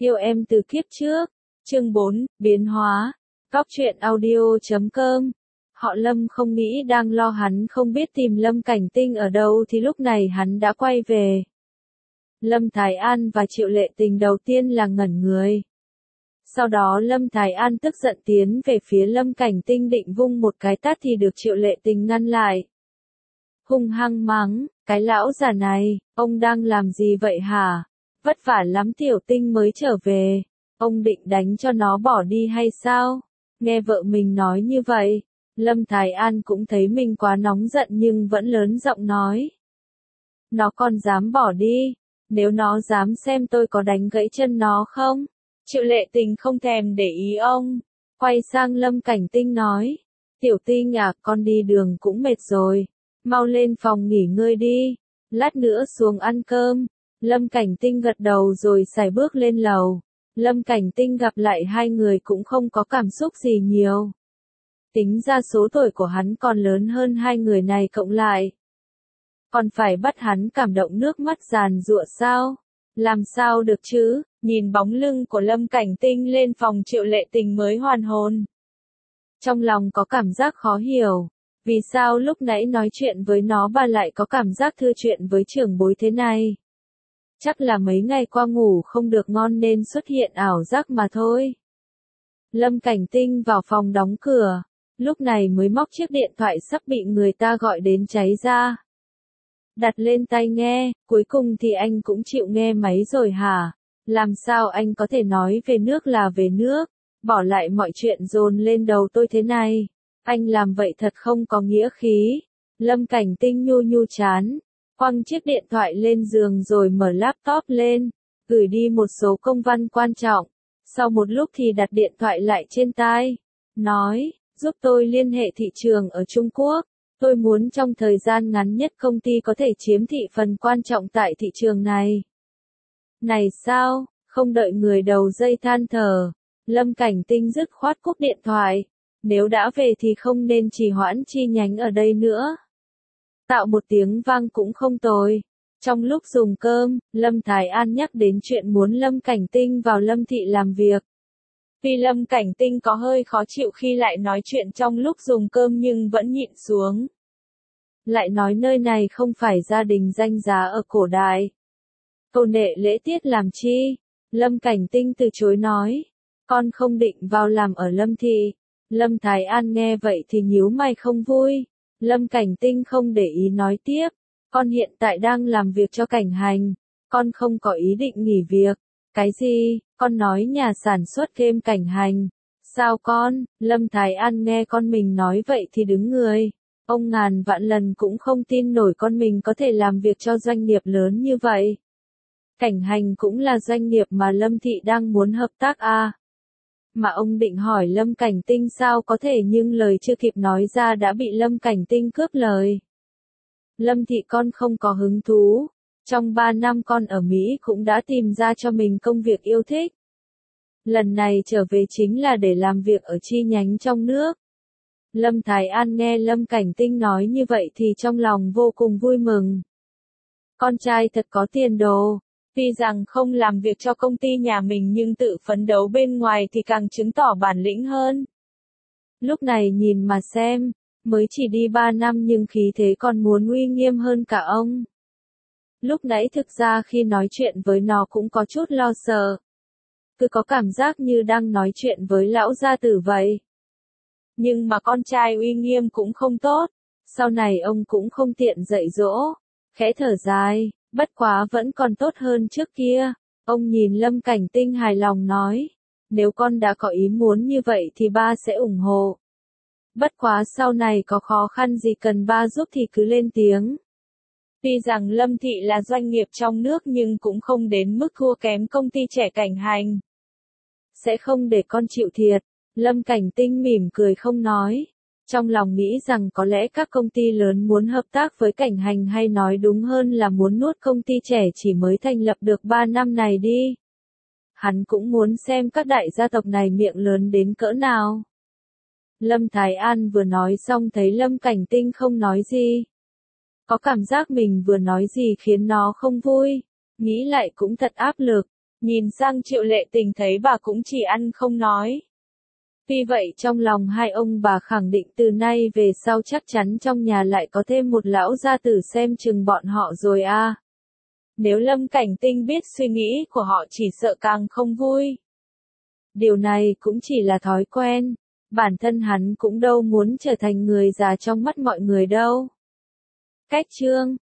Yêu em từ kiếp trước. Chương 4, biến hóa. Góc truyện audio.com. Họ Lâm không nghĩ đang lo hắn không biết tìm Lâm Cảnh Tinh ở đâu thì lúc này hắn đã quay về. Lâm Thái An và Triệu Lệ Tình đầu tiên là ngẩn người. Sau đó Lâm Thái An tức giận tiến về phía Lâm Cảnh Tinh định vung một cái tát thì được Triệu Lệ Tình ngăn lại. Hung hăng mắng, cái lão già này, ông đang làm gì vậy hả? Vất vả lắm Tiểu Tinh mới trở về, ông định đánh cho nó bỏ đi hay sao? Nghe vợ mình nói như vậy, Lâm Thái An cũng thấy mình quá nóng giận nhưng vẫn lớn giọng nói. Nó còn dám bỏ đi, nếu nó dám xem tôi có đánh gãy chân nó không? Triệu Lệ Tình không thèm để ý ông, quay sang Lâm Cảnh Tinh nói. Tiểu Tinh à, con đi đường cũng mệt rồi, mau lên phòng nghỉ ngơi đi, lát nữa xuống ăn cơm. Lâm Cảnh Tinh gật đầu rồi sải bước lên lầu. Lâm Cảnh Tinh gặp lại hai người cũng không có cảm xúc gì nhiều. Tính ra số tuổi của hắn còn lớn hơn hai người này cộng lại. Còn phải bắt hắn cảm động nước mắt giàn giụa sao? Làm sao được chứ? Nhìn bóng lưng của Lâm Cảnh Tinh lên phòng Triệu Lệ Tình mới hoàn hồn. Trong lòng có cảm giác khó hiểu. Vì sao lúc nãy nói chuyện với nó bà lại có cảm giác thưa chuyện với trưởng bối thế này? Chắc là mấy ngày qua ngủ không được ngon nên xuất hiện ảo giác mà thôi. Lâm Cảnh Tinh vào phòng đóng cửa, lúc này mới móc chiếc điện thoại sắp bị người ta gọi đến cháy ra. Đặt lên tai nghe, cuối cùng thì anh cũng chịu nghe máy rồi hả? Làm sao anh có thể nói về nước là về nước, bỏ lại mọi chuyện dồn lên đầu tôi thế này? Anh làm vậy thật không có nghĩa khí. Lâm Cảnh Tinh nhu nhu chán, quăng chiếc điện thoại lên giường rồi mở laptop lên, gửi đi một số công văn quan trọng. Sau một lúc thì đặt điện thoại lại trên tai, nói, giúp tôi liên hệ thị trường ở Trung Quốc. Tôi muốn trong thời gian ngắn nhất công ty có thể chiếm thị phần quan trọng tại thị trường này. Này sao, không đợi người đầu dây than thở, Lâm Cảnh Tinh dứt khoát cúp điện thoại. Nếu đã về thì không nên trì hoãn chi nhánh ở đây nữa. Tạo một tiếng vang cũng không tồi. Trong lúc dùng cơm, Lâm Thái An nhắc đến chuyện muốn Lâm Cảnh Tinh vào Lâm thị làm việc. Vì Lâm Cảnh Tinh có hơi khó chịu khi lại nói chuyện trong lúc dùng cơm nhưng vẫn nhịn xuống. Lại nói nơi này không phải gia đình danh giá ở cổ đại. Câu nệ lễ tiết làm chi? Lâm Cảnh Tinh từ chối nói. Con không định vào làm ở Lâm thị. Lâm Thái An nghe vậy thì nhíu mày không vui. Lâm Cảnh Tinh không để ý nói tiếp. Con hiện tại đang làm việc cho Cảnh Hành. Con không có ý định nghỉ việc. Cái gì? Con nói nhà sản xuất game Cảnh Hành. Sao con? Lâm Thái An nghe con mình nói vậy thì đứng người. Ông ngàn vạn lần cũng không tin nổi con mình có thể làm việc cho doanh nghiệp lớn như vậy. Cảnh Hành cũng là doanh nghiệp mà Lâm thị đang muốn hợp tác à? Mà ông định hỏi Lâm Cảnh Tinh sao có thể nhưng lời chưa kịp nói ra đã bị Lâm Cảnh Tinh cướp lời. Lâm thị con không có hứng thú. Trong 3 năm con ở Mỹ cũng đã tìm ra cho mình công việc yêu thích. Lần này trở về chính là để làm việc ở chi nhánh trong nước. Lâm Thái An nghe Lâm Cảnh Tinh nói như vậy thì trong lòng vô cùng vui mừng. Con trai thật có tiền đồ. Tuy rằng không làm việc cho công ty nhà mình nhưng tự phấn đấu bên ngoài thì càng chứng tỏ bản lĩnh hơn. Lúc này nhìn mà xem, mới chỉ đi 3 năm nhưng khí thế còn muốn uy nghiêm hơn cả ông. Lúc nãy thực ra khi nói chuyện với nó cũng có chút lo sợ. Cứ có cảm giác như đang nói chuyện với lão gia tử vậy. Nhưng mà con trai uy nghiêm cũng không tốt. Sau này ông cũng không tiện dạy dỗ. Khẽ thở dài. Bất quá vẫn còn tốt hơn trước kia. Ông nhìn Lâm Cảnh Tinh hài lòng nói. Nếu con đã có ý muốn như vậy thì ba sẽ ủng hộ. Bất quá sau này có khó khăn gì cần ba giúp thì cứ lên tiếng. Tuy rằng Lâm thị là doanh nghiệp trong nước nhưng cũng không đến mức thua kém công ty trẻ Cảnh Hành. Sẽ không để con chịu thiệt. Lâm Cảnh Tinh mỉm cười không nói. Trong lòng nghĩ rằng có lẽ các công ty lớn muốn hợp tác với Cảnh Hành hay nói đúng hơn là muốn nuốt công ty trẻ chỉ mới thành lập được 3 năm này đi. Hắn cũng muốn xem các đại gia tộc này miệng lớn đến cỡ nào. Lâm Thái An vừa nói xong thấy Lâm Cảnh Tinh không nói gì. Có cảm giác mình vừa nói gì khiến nó không vui. Nghĩ lại cũng thật áp lực. Nhìn sang Triệu Lệ Tình thấy bà cũng chỉ ăn không nói. Vì vậy trong lòng hai ông bà khẳng định từ nay về sau chắc chắn trong nhà lại có thêm một lão gia tử xem chừng bọn họ rồi a. Nếu Lâm Cảnh Tinh biết suy nghĩ của họ chỉ sợ càng không vui. Điều này cũng chỉ là thói quen, bản thân hắn cũng đâu muốn trở thành người già trong mắt mọi người đâu. Cách chương